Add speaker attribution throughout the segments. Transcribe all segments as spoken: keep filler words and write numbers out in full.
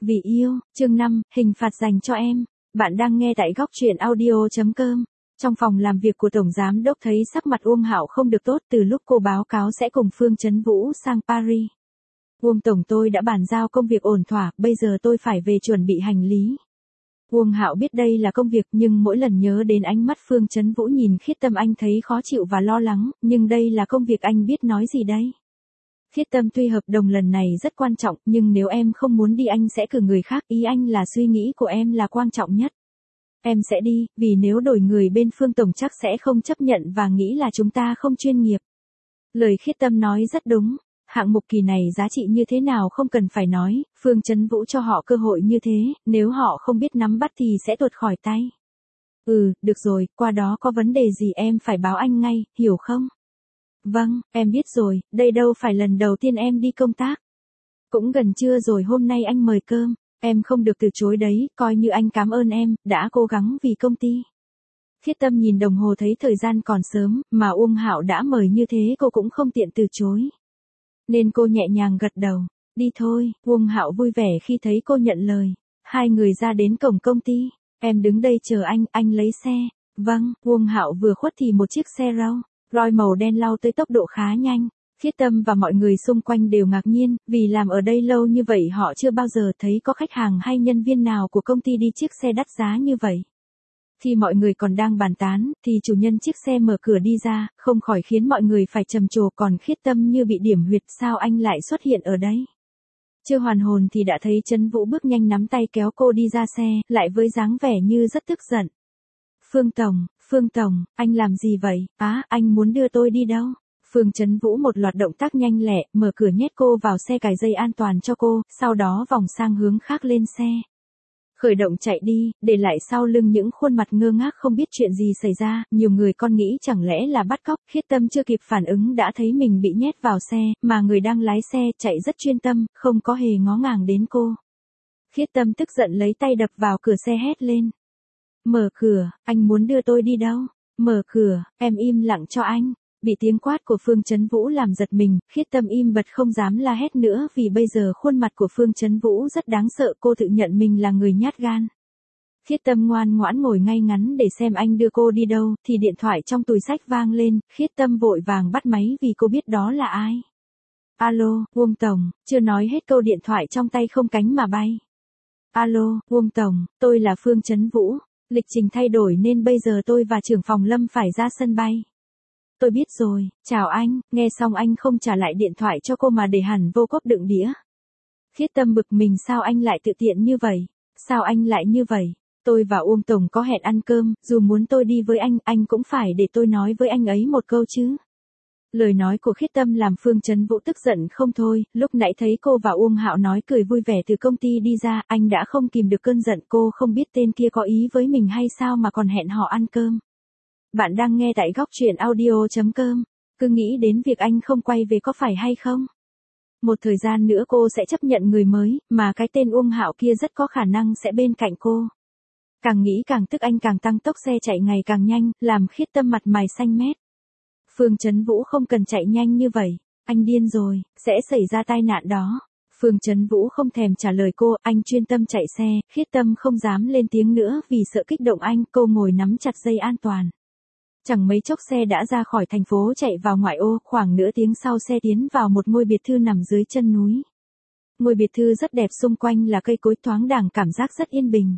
Speaker 1: Vì yêu, chương năm, hình phạt dành cho em. Bạn đang nghe tại góc truyện audio.com. Trong phòng làm việc của Tổng Giám Đốc thấy sắc mặt Uông Hạo không được tốt từ lúc cô báo cáo sẽ cùng Phương Chấn Vũ sang Paris. Uông Tổng, tôi đã bàn giao công việc ổn thỏa, bây giờ tôi phải về chuẩn bị hành lý. Uông Hạo biết đây là công việc nhưng mỗi lần nhớ đến ánh mắt Phương Chấn Vũ nhìn Khiết Tâm anh thấy khó chịu và lo lắng, nhưng đây là công việc anh biết nói gì đây. Khiết Tâm, tuy hợp đồng lần này rất quan trọng, nhưng nếu em không muốn đi anh sẽ cử người khác, ý anh là suy nghĩ của em là quan trọng nhất. Em sẽ đi, vì nếu đổi người bên Phương Tổng chắc sẽ không chấp nhận và nghĩ là chúng ta không chuyên nghiệp. Lời Khiết Tâm nói rất đúng, hạng mục kỳ này giá trị như thế nào không cần phải nói, Phương Chấn Vũ cho họ cơ hội như thế, nếu họ không biết nắm bắt thì sẽ tuột khỏi tay. Ừ, được rồi, qua đó có vấn đề gì em phải báo anh ngay, hiểu không? Vâng, em biết rồi, đây đâu phải lần đầu tiên em đi công tác. Cũng gần trưa rồi, hôm nay anh mời cơm, em không được từ chối đấy, coi như anh cảm ơn em, đã cố gắng vì công ty. Khiết Tâm nhìn đồng hồ thấy thời gian còn sớm, mà Uông Hạo đã mời như thế cô cũng không tiện từ chối. Nên cô nhẹ nhàng gật đầu, đi thôi, Uông Hạo vui vẻ khi thấy cô nhận lời. Hai người ra đến cổng công ty, em đứng đây chờ anh, anh lấy xe. Vâng, Uông Hạo vừa khuất thì một chiếc xe rau Roy màu đen lao tới tốc độ khá nhanh. Khiết Tâm và mọi người xung quanh đều ngạc nhiên, vì làm ở đây lâu như vậy họ chưa bao giờ thấy có khách hàng hay nhân viên nào của công ty đi chiếc xe đắt giá như vậy. Khi mọi người còn đang bàn tán, thì chủ nhân chiếc xe mở cửa đi ra, không khỏi khiến mọi người phải trầm trồ, còn Khiết Tâm như bị điểm huyệt, sao anh lại xuất hiện ở đây? Chưa hoàn hồn thì đã thấy Chấn Vũ bước nhanh nắm tay kéo cô đi ra xe, lại với dáng vẻ như rất tức giận. Phương Tổng, Phương Tổng, anh làm gì vậy? Á, à, anh muốn đưa tôi đi đâu? Phương Chấn Vũ một loạt động tác nhanh lẹ, mở cửa nhét cô vào xe, cài dây an toàn cho cô, sau đó vòng sang hướng khác lên xe. Khởi động chạy đi, để lại sau lưng những khuôn mặt ngơ ngác không biết chuyện gì xảy ra, nhiều người còn nghĩ chẳng lẽ là bắt cóc. Khiết Tâm chưa kịp phản ứng đã thấy mình bị nhét vào xe, mà người đang lái xe chạy rất chuyên tâm, không có hề ngó ngàng đến cô. Khiết Tâm tức giận lấy tay đập vào cửa xe hét lên. Mở cửa, anh muốn đưa tôi đi đâu? Mở cửa, em im lặng cho anh. Bị tiếng quát của Phương Chấn Vũ làm giật mình, Khiết Tâm im bặt không dám la hét nữa vì bây giờ khuôn mặt của Phương Chấn Vũ rất đáng sợ, cô tự nhận mình là người nhát gan. Khiết Tâm ngoan ngoãn ngồi ngay ngắn để xem anh đưa cô đi đâu, thì điện thoại trong túi xách vang lên, Khiết Tâm vội vàng bắt máy vì cô biết đó là ai. Alo, Uông Tổng, chưa nói hết câu điện thoại trong tay không cánh mà bay. Alo, Uông Tổng, tôi là Phương Chấn Vũ, lịch trình thay đổi nên bây giờ tôi và trưởng phòng Lâm phải ra sân bay. Tôi biết rồi, chào anh, nghe xong anh không trả lại điện thoại cho cô mà để hẳn vô cốp đựng đĩa. Khiết Tâm bực mình, sao anh lại tự tiện như vậy? Sao anh lại như vậy? Tôi và Uông Tổng có hẹn ăn cơm, dù muốn tôi đi với anh, anh cũng phải để tôi nói với anh ấy một câu chứ. Lời nói của Khiết Tâm làm Phương Chấn Vũ tức giận không thôi, lúc nãy thấy cô và Uông Hạo nói cười vui vẻ từ công ty đi ra, anh đã không kìm được cơn giận. Cô không biết tên kia có ý với mình hay sao mà còn hẹn họ ăn cơm. Bạn đang nghe tại góc truyện audio.com. Cứ nghĩ đến việc anh không quay về có phải hay không? Một thời gian nữa cô sẽ chấp nhận người mới, mà cái tên Uông Hạo kia rất có khả năng sẽ bên cạnh cô. Càng nghĩ càng tức, anh càng tăng tốc xe chạy ngày càng nhanh, làm Khiết Tâm mặt mày xanh mét. Phương Chấn Vũ không cần chạy nhanh như vậy, anh điên rồi, sẽ xảy ra tai nạn đó. Phương Chấn Vũ không thèm trả lời cô, anh chuyên tâm chạy xe, Khiết Tâm không dám lên tiếng nữa vì sợ kích động anh, cô ngồi nắm chặt dây an toàn. Chẳng mấy chốc xe đã ra khỏi thành phố chạy vào ngoại ô, khoảng nửa tiếng sau xe tiến vào một ngôi biệt thư nằm dưới chân núi. Ngôi biệt thư rất đẹp, xung quanh là cây cối thoáng đãng, cảm giác rất yên bình.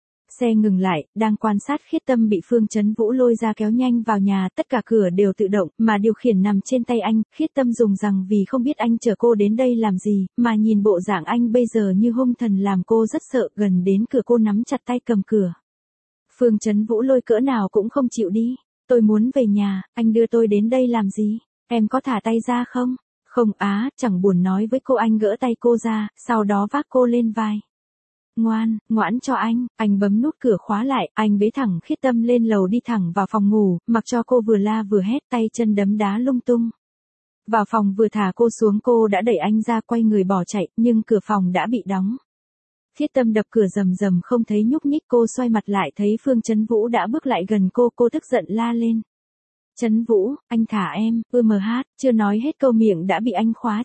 Speaker 1: Xe ngừng lại, đang quan sát Khiết Tâm bị Phương Chấn Vũ lôi ra kéo nhanh vào nhà, tất cả cửa đều tự động, mà điều khiển nằm trên tay anh. Khiết Tâm dùng rằng vì không biết anh chở cô đến đây làm gì, mà nhìn bộ dạng anh bây giờ như hung thần làm cô rất sợ, gần đến cửa cô nắm chặt tay cầm cửa. Phương Chấn Vũ lôi cỡ nào cũng không chịu đi. Tôi muốn về nhà, anh đưa tôi đến đây làm gì? Em có thả tay ra không? Không á, chẳng buồn nói với cô, anh gỡ tay cô ra, sau đó vác cô lên vai. Ngoan, ngoãn cho anh, anh bấm nút cửa khóa lại, anh bế thẳng Khiết Tâm lên lầu đi thẳng vào phòng ngủ, mặc cho cô vừa la vừa hét, tay chân đấm đá lung tung. Vào phòng vừa thả cô xuống cô đã đẩy anh ra, quay người bỏ chạy, nhưng cửa phòng đã bị đóng. Khiết Tâm đập cửa rầm rầm không thấy nhúc nhích, cô xoay mặt lại thấy Phương Chấn Vũ đã bước lại gần cô, cô tức giận la lên. Chấn Vũ, anh thả em, ư mờ hát, chưa nói hết câu miệng đã bị anh khóa chặt.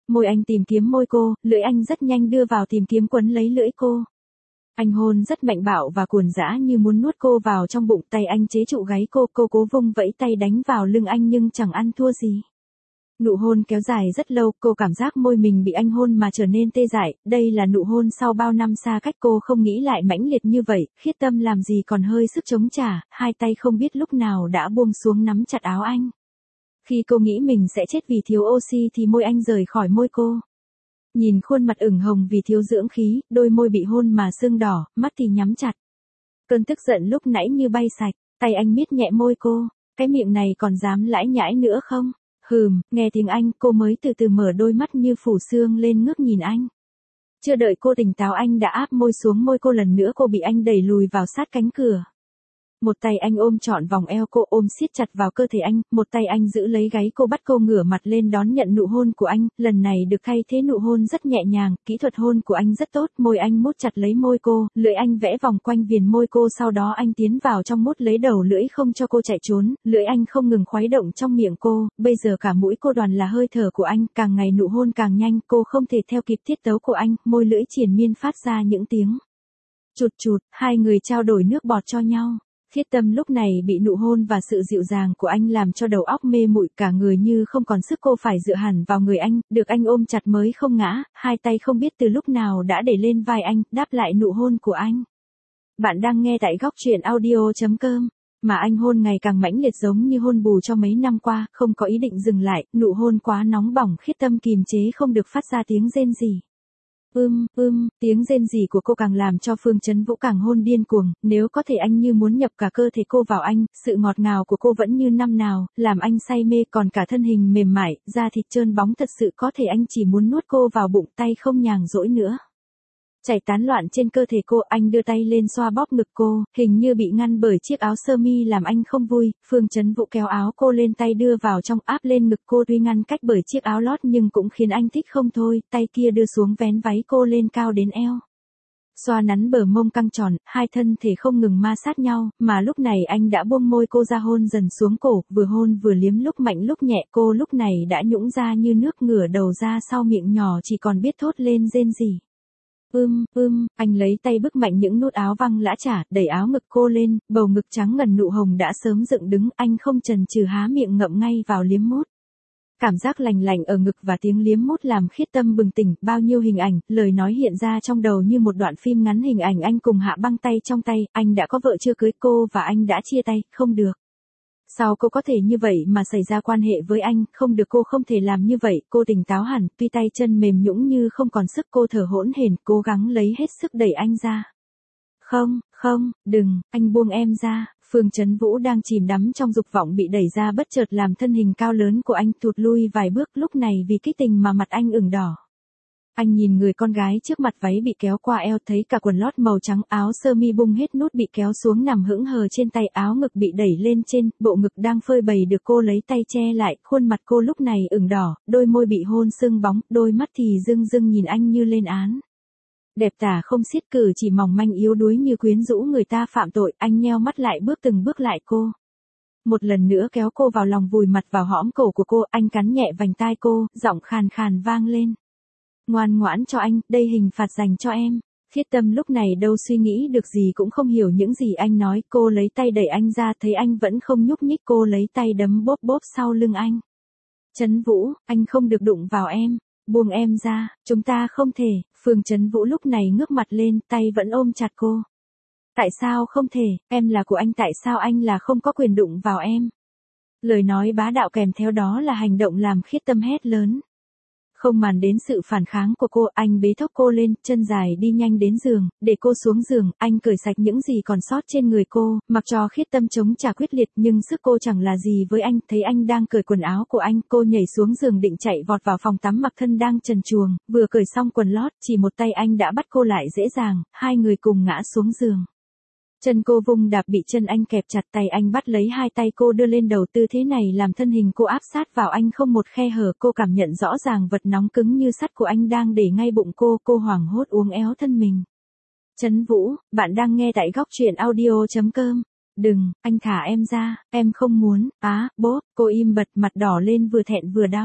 Speaker 1: Môi anh tìm kiếm môi cô, lưỡi anh rất nhanh đưa vào tìm kiếm quấn lấy lưỡi cô. Anh hôn rất mạnh bạo và cuồng dã như muốn nuốt cô vào trong bụng, tay anh chế trụ gáy cô, cô cố vung vẫy tay đánh vào lưng anh nhưng chẳng ăn thua gì. Nụ hôn kéo dài rất lâu, cô cảm giác môi mình bị anh hôn mà trở nên tê dại, đây là nụ hôn sau bao năm xa cách, cô không nghĩ lại mãnh liệt như vậy, Khiết Tâm làm gì còn hơi sức chống trả, hai tay không biết lúc nào đã buông xuống nắm chặt áo anh. Khi cô nghĩ mình sẽ chết vì thiếu oxy thì môi anh rời khỏi môi cô. Nhìn khuôn mặt ửng hồng vì thiếu dưỡng khí, đôi môi bị hôn mà sưng đỏ, mắt thì nhắm chặt. Cơn tức giận lúc nãy như bay sạch, tay anh miết nhẹ môi cô, cái miệng này còn dám lãi nhãi nữa không? Hừm, nghe tiếng anh, cô mới từ từ mở đôi mắt như phủ sương lên ngước nhìn anh. Chưa đợi cô tỉnh táo anh đã áp môi xuống môi cô lần nữa, cô bị anh đẩy lùi vào sát cánh cửa. Một tay anh ôm trọn vòng eo cô, ôm siết chặt vào cơ thể anh, một tay anh giữ lấy gáy cô, bắt cô ngửa mặt lên đón nhận nụ hôn của anh, lần này được thay thế nụ hôn rất nhẹ nhàng, kỹ thuật hôn của anh rất tốt, môi anh mút chặt lấy môi cô, lưỡi anh vẽ vòng quanh viền môi cô, sau đó anh tiến vào trong mút lấy đầu lưỡi không cho cô chạy trốn, lưỡi anh không ngừng khuấy động trong miệng cô, bây giờ cả mũi cô toàn là hơi thở của anh, càng ngày nụ hôn càng nhanh, cô không thể theo kịp tiết tấu của anh, môi lưỡi triền miên phát ra những tiếng chụt chụt, hai người trao đổi nước bọt cho nhau. Khiết Tâm lúc này bị nụ hôn và sự dịu dàng của anh làm cho đầu óc mê muội, cả người như không còn sức, cô phải dựa hẳn vào người anh, được anh ôm chặt mới không ngã, hai tay không biết từ lúc nào đã để lên vai anh, đáp lại nụ hôn của anh. Bạn đang nghe tại góc truyện audio chấm com, mà anh hôn ngày càng mãnh liệt giống như hôn bù cho mấy năm qua, không có ý định dừng lại, nụ hôn quá nóng bỏng, Khiết Tâm kìm chế không được phát ra tiếng rên rỉ. Ưm, ưm, tiếng rên rỉ của cô càng làm cho Phương Chấn Vũ càng hôn điên cuồng, nếu có thể anh như muốn nhập cả cơ thể cô vào anh, sự ngọt ngào của cô vẫn như năm nào, làm anh say mê, còn cả thân hình mềm mại, da thịt trơn bóng thật sự có thể anh chỉ muốn nuốt cô vào bụng, tay không nhàng dỗi nữa. Chảy tán loạn trên cơ thể cô, anh đưa tay lên xoa bóp ngực cô, hình như bị ngăn bởi chiếc áo sơ mi làm anh không vui, Phương Chấn Vũ kéo áo cô lên, tay đưa vào trong áp lên ngực cô, tuy ngăn cách bởi chiếc áo lót nhưng cũng khiến anh thích không thôi, tay kia đưa xuống vén váy cô lên cao đến eo. Xoa nắn bờ mông căng tròn, hai thân thể không ngừng ma sát nhau, mà lúc này anh đã buông môi cô ra hôn dần xuống cổ, vừa hôn vừa liếm lúc mạnh lúc nhẹ, cô lúc này đã nhũng ra như nước, ngửa đầu ra sau miệng nhỏ chỉ còn biết thốt lên rên rỉ. Ưm, ưm, anh lấy tay bức mạnh những nút áo văng lã chả, đẩy áo ngực cô lên, bầu ngực trắng ngần nụ hồng đã sớm dựng đứng, anh không chần chừ há miệng ngậm ngay vào liếm mút. Cảm giác lành lành ở ngực và tiếng liếm mút làm Khiết Tâm bừng tỉnh, bao nhiêu hình ảnh, lời nói hiện ra trong đầu như một đoạn phim ngắn, hình ảnh anh cùng Hạ Băng tay trong tay, anh đã có vợ chưa cưới cô và anh đã chia tay, không được. Sao cô có thể như vậy mà xảy ra quan hệ với anh, không được, cô không thể làm như vậy, cô tỉnh táo hẳn, tuy tay chân mềm nhũn như không còn sức, cô thở hổn hển, cố gắng lấy hết sức đẩy anh ra. Không, không, đừng, anh buông em ra. Phương Chấn Vũ đang chìm đắm trong dục vọng bị đẩy ra bất chợt làm thân hình cao lớn của anh thụt lui vài bước, lúc này vì kích tình mà mặt anh ửng đỏ. Anh nhìn người con gái trước mặt, váy bị kéo qua eo, thấy cả quần lót màu trắng, áo sơ mi bung hết nút bị kéo xuống nằm hững hờ trên tay, áo ngực bị đẩy lên trên, bộ ngực đang phơi bày được cô lấy tay che lại, khuôn mặt cô lúc này ửng đỏ, đôi môi bị hôn sưng bóng, đôi mắt thì rưng rưng nhìn anh như lên án. Đẹp tả không xiết, cử chỉ mỏng manh yếu đuối như quyến rũ người ta phạm tội, anh nheo mắt lại bước từng bước lại cô. Một lần nữa kéo cô vào lòng, vùi mặt vào hõm cổ của cô, anh cắn nhẹ vành tai cô, giọng khàn khàn vang lên. Ngoan ngoãn cho anh, đây hình phạt dành cho em. Khiết Tâm lúc này đâu suy nghĩ được gì, cũng không hiểu những gì anh nói, cô lấy tay đẩy anh ra, thấy anh vẫn không nhúc nhích, cô lấy tay đấm bóp bóp sau lưng anh. Chấn Vũ, anh không được đụng vào em. Buông em ra, chúng ta không thể. Phương Chấn Vũ lúc này ngước mặt lên, tay vẫn ôm chặt cô. Tại sao không thể, em là của anh, tại sao anh là không có quyền đụng vào em? Lời nói bá đạo kèm theo đó là hành động làm Khiết Tâm hét lớn. Không màn đến sự phản kháng của cô, anh bế thốc cô lên, chân dài đi nhanh đến giường, để cô xuống giường, anh cởi sạch những gì còn sót trên người cô, mặc cho Khiết Tâm chống trả quyết liệt, nhưng sức cô chẳng là gì với anh, thấy anh đang cởi quần áo của anh, cô nhảy xuống giường định chạy vọt vào phòng tắm, mặc thân đang trần truồng, vừa cởi xong quần lót, chỉ một tay anh đã bắt cô lại dễ dàng, hai người cùng ngã xuống giường. Chân cô vung đạp bị chân anh kẹp chặt, tay anh bắt lấy hai tay cô đưa lên đầu, tư thế này làm thân hình cô áp sát vào anh không một khe hở, cô cảm nhận rõ ràng vật nóng cứng như sắt của anh đang để ngay bụng cô, cô hoảng hốt uốn éo thân mình. Chấn Vũ, bạn đang nghe tại góc truyện audio chấm com. Đừng, anh thả em ra, em không muốn, á, bốp, cô im bật, mặt đỏ lên vừa thẹn vừa đau.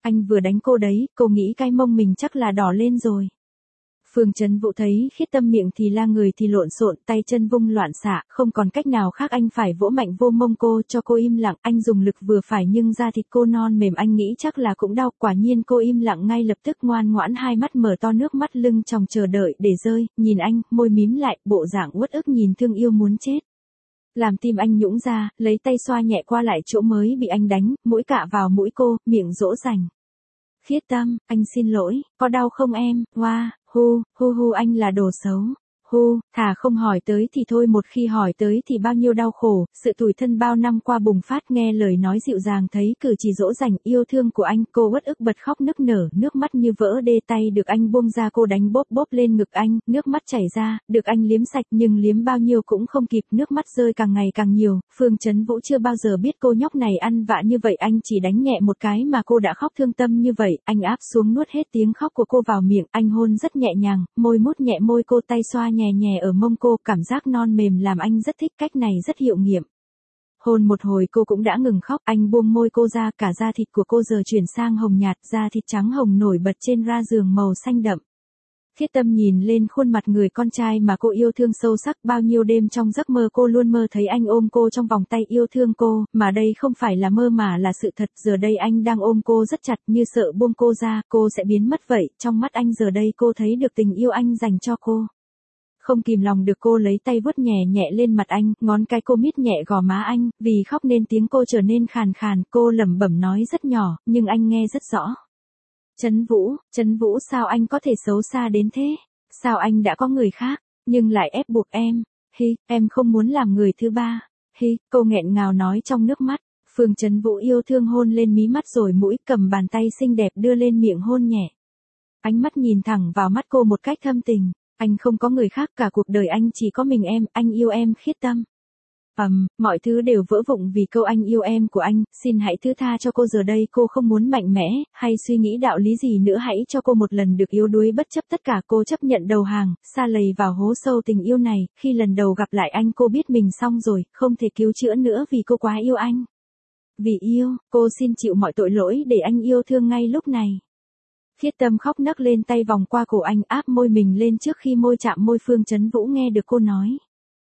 Speaker 1: Anh vừa đánh cô đấy, cô nghĩ cái mông mình chắc là đỏ lên rồi. Phương Chấn Vũ thấy Khiết Tâm miệng thì la người thì lộn xộn, tay chân vung loạn xạ, không còn cách nào khác anh phải vỗ mạnh vô mông cô cho cô im lặng, anh dùng lực vừa phải nhưng da thịt cô non mềm anh nghĩ chắc là cũng đau, quả nhiên cô im lặng ngay lập tức ngoan ngoãn hai mắt mở to nước mắt lưng tròng chờ đợi để rơi, nhìn anh, môi mím lại, bộ dạng uất ức nhìn thương yêu muốn chết. Làm tim anh nhũn ra, lấy tay xoa nhẹ qua lại chỗ mới bị anh đánh, mũi cạ vào mũi cô, miệng dỗ dành. Khiết Tâm, anh xin lỗi, có đau không em, hoa, hu, hu hu anh là đồ xấu. Hu, thà không hỏi tới thì thôi một khi hỏi tới thì bao nhiêu đau khổ, sự tủi thân bao năm qua bùng phát nghe lời nói dịu dàng thấy cử chỉ dỗ dành yêu thương của anh, cô uất ức bật khóc nức nở, nước mắt như vỡ đê tay được anh buông ra cô đánh bóp bóp lên ngực anh, nước mắt chảy ra, được anh liếm sạch nhưng liếm bao nhiêu cũng không kịp, nước mắt rơi càng ngày càng nhiều, Phương Chấn Vũ chưa bao giờ biết cô nhóc này ăn vạ như vậy anh chỉ đánh nhẹ một cái mà cô đã khóc thương tâm như vậy, anh áp xuống nuốt hết tiếng khóc của cô vào miệng, anh hôn rất nhẹ nhàng, môi mút nhẹ môi cô tay xoa nhẹ nhẹ ở mông cô, cảm giác non mềm làm anh rất thích, cách này rất hiệu nghiệm. Hôn một hồi cô cũng đã ngừng khóc, anh buông môi cô ra, cả da thịt của cô giờ chuyển sang hồng nhạt, da thịt trắng hồng nổi bật trên ra giường màu xanh đậm. Khiết Tâm nhìn lên khuôn mặt người con trai mà cô yêu thương sâu sắc, bao nhiêu đêm trong giấc mơ cô luôn mơ thấy anh ôm cô trong vòng tay yêu thương cô, mà đây không phải là mơ mà là sự thật, giờ đây anh đang ôm cô rất chặt như sợ buông cô ra, cô sẽ biến mất vậy, trong mắt anh giờ đây cô thấy được tình yêu anh dành cho cô. Không kìm lòng được cô lấy tay vuốt nhẹ nhẹ lên mặt anh, ngón cái cô mít nhẹ gò má anh, vì khóc nên tiếng cô trở nên khàn khàn, cô lẩm bẩm nói rất nhỏ, nhưng anh nghe rất rõ. Chấn Vũ, Chấn Vũ sao anh có thể xấu xa đến thế? Sao anh đã có người khác, nhưng lại ép buộc em? Hi, em không muốn làm người thứ ba. Hi, cô nghẹn ngào nói trong nước mắt. Phương Chấn Vũ yêu thương hôn lên mí mắt rồi mũi, cầm bàn tay xinh đẹp đưa lên miệng hôn nhẹ. Ánh mắt nhìn thẳng vào mắt cô một cách thâm tình. Anh không có người khác, cả cuộc đời anh chỉ có mình em, anh yêu em Khiết Tâm. Ầm, um, mọi thứ đều vỡ vụn vì câu anh yêu em của anh, xin hãy thứ tha cho cô giờ đây cô không muốn mạnh mẽ, hay suy nghĩ đạo lý gì nữa hãy cho cô một lần được yếu đuối bất chấp tất cả cô chấp nhận đầu hàng, sa lầy vào hố sâu tình yêu này, khi lần đầu gặp lại anh cô biết mình xong rồi, không thể cứu chữa nữa vì cô quá yêu anh. Vì yêu, cô xin chịu mọi tội lỗi để anh yêu thương ngay lúc này. Khiết Tâm khóc nấc lên tay vòng qua cổ anh áp môi mình lên trước khi môi chạm môi Phương Chấn Vũ nghe được cô nói.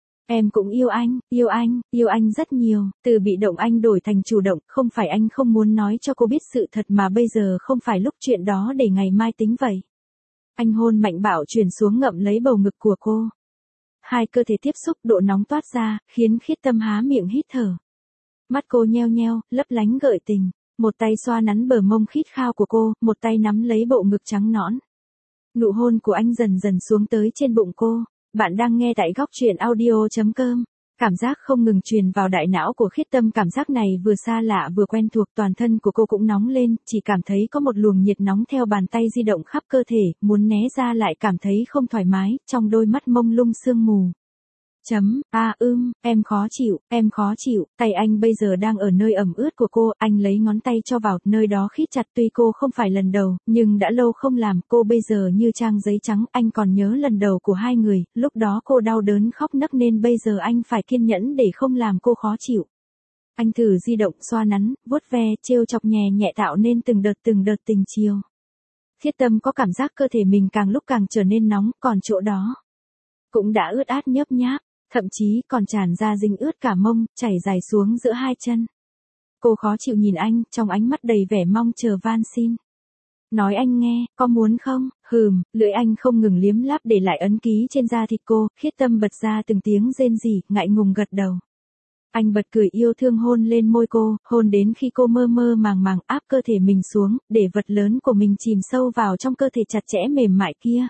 Speaker 1: Em cũng yêu anh, yêu anh, yêu anh rất nhiều, từ bị động anh đổi thành chủ động, không phải anh không muốn nói cho cô biết sự thật mà bây giờ không phải lúc chuyện đó để ngày mai tính vậy. Anh hôn mạnh bạo chuyển xuống ngậm lấy bầu ngực của cô. Hai cơ thể tiếp xúc độ nóng toát ra, khiến Khiết Tâm há miệng hít thở. Mắt cô nheo nheo, lấp lánh gợi tình. Một tay xoa nắn bờ mông khít khao của cô, một tay nắm lấy bộ ngực trắng nõn. Nụ hôn của anh dần dần xuống tới trên bụng cô. Bạn đang nghe tại góc truyện audio chấm com. Cảm giác không ngừng truyền vào đại não của Khiết Tâm, cảm giác này vừa xa lạ vừa quen thuộc, toàn thân của cô cũng nóng lên, chỉ cảm thấy có một luồng nhiệt nóng theo bàn tay di động khắp cơ thể, muốn né ra lại cảm thấy không thoải mái, trong đôi mắt mông lung sương mù. Chấm, a à, ưm, em khó chịu, em khó chịu, tay anh bây giờ đang ở nơi ẩm ướt của cô, anh lấy ngón tay cho vào, nơi đó khít chặt tuy cô không phải lần đầu, nhưng đã lâu không làm, cô bây giờ như trang giấy trắng, anh còn nhớ lần đầu của hai người, lúc đó cô đau đớn khóc nấc nên bây giờ anh phải kiên nhẫn để không làm cô khó chịu. Anh thử di động, xoa nắn, vuốt ve, trêu chọc nhẹ nhẹ tạo nên từng đợt từng đợt tình chiều. Khiết Tâm có cảm giác cơ thể mình càng lúc càng trở nên nóng, còn chỗ đó cũng đã ướt át nhớp nháp. Thậm chí còn tràn ra dính ướt cả mông, chảy dài xuống giữa hai chân. Cô khó chịu nhìn anh, trong ánh mắt đầy vẻ mong chờ van xin. Nói anh nghe, có muốn không? Hừm, lưỡi anh không ngừng liếm láp để lại ấn ký trên da thịt cô, Khiết Tâm bật ra từng tiếng rên rỉ, ngại ngùng gật đầu. Anh bật cười yêu thương hôn lên môi cô, hôn đến khi cô mơ mơ màng màng áp cơ thể mình xuống, để vật lớn của mình chìm sâu vào trong cơ thể chặt chẽ mềm mại kia.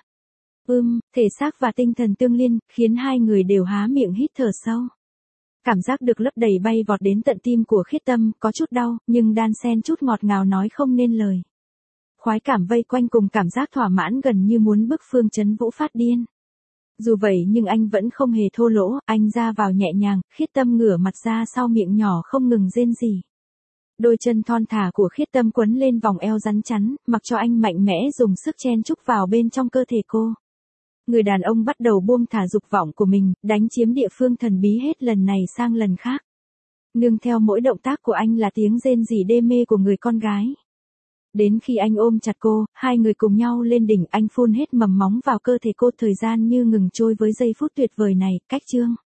Speaker 1: Ưm, thể xác và tinh thần tương liên, khiến hai người đều há miệng hít thở sâu. Cảm giác được lấp đầy bay vọt đến tận tim của Khiết Tâm, có chút đau, nhưng đan xen chút ngọt ngào nói không nên lời. Khoái cảm vây quanh cùng cảm giác thỏa mãn gần như muốn bức Phương Chấn Vũ phát điên. Dù vậy nhưng anh vẫn không hề thô lỗ, anh ra vào nhẹ nhàng, Khiết Tâm ngửa mặt ra sau miệng nhỏ không ngừng rên rỉ. Đôi chân thon thả của Khiết Tâm quấn lên vòng eo rắn chắn, mặc cho anh mạnh mẽ dùng sức chen chúc vào bên trong cơ thể cô. Người đàn ông bắt đầu buông thả dục vọng của mình, đánh chiếm địa phương thần bí hết lần này sang lần khác. Nương theo mỗi động tác của anh là tiếng rên rỉ đê mê của người con gái. Đến khi anh ôm chặt cô, hai người cùng nhau lên đỉnh, anh phun hết mầm móng vào cơ thể cô, thời gian như ngừng trôi với giây phút tuyệt vời này, cách chương.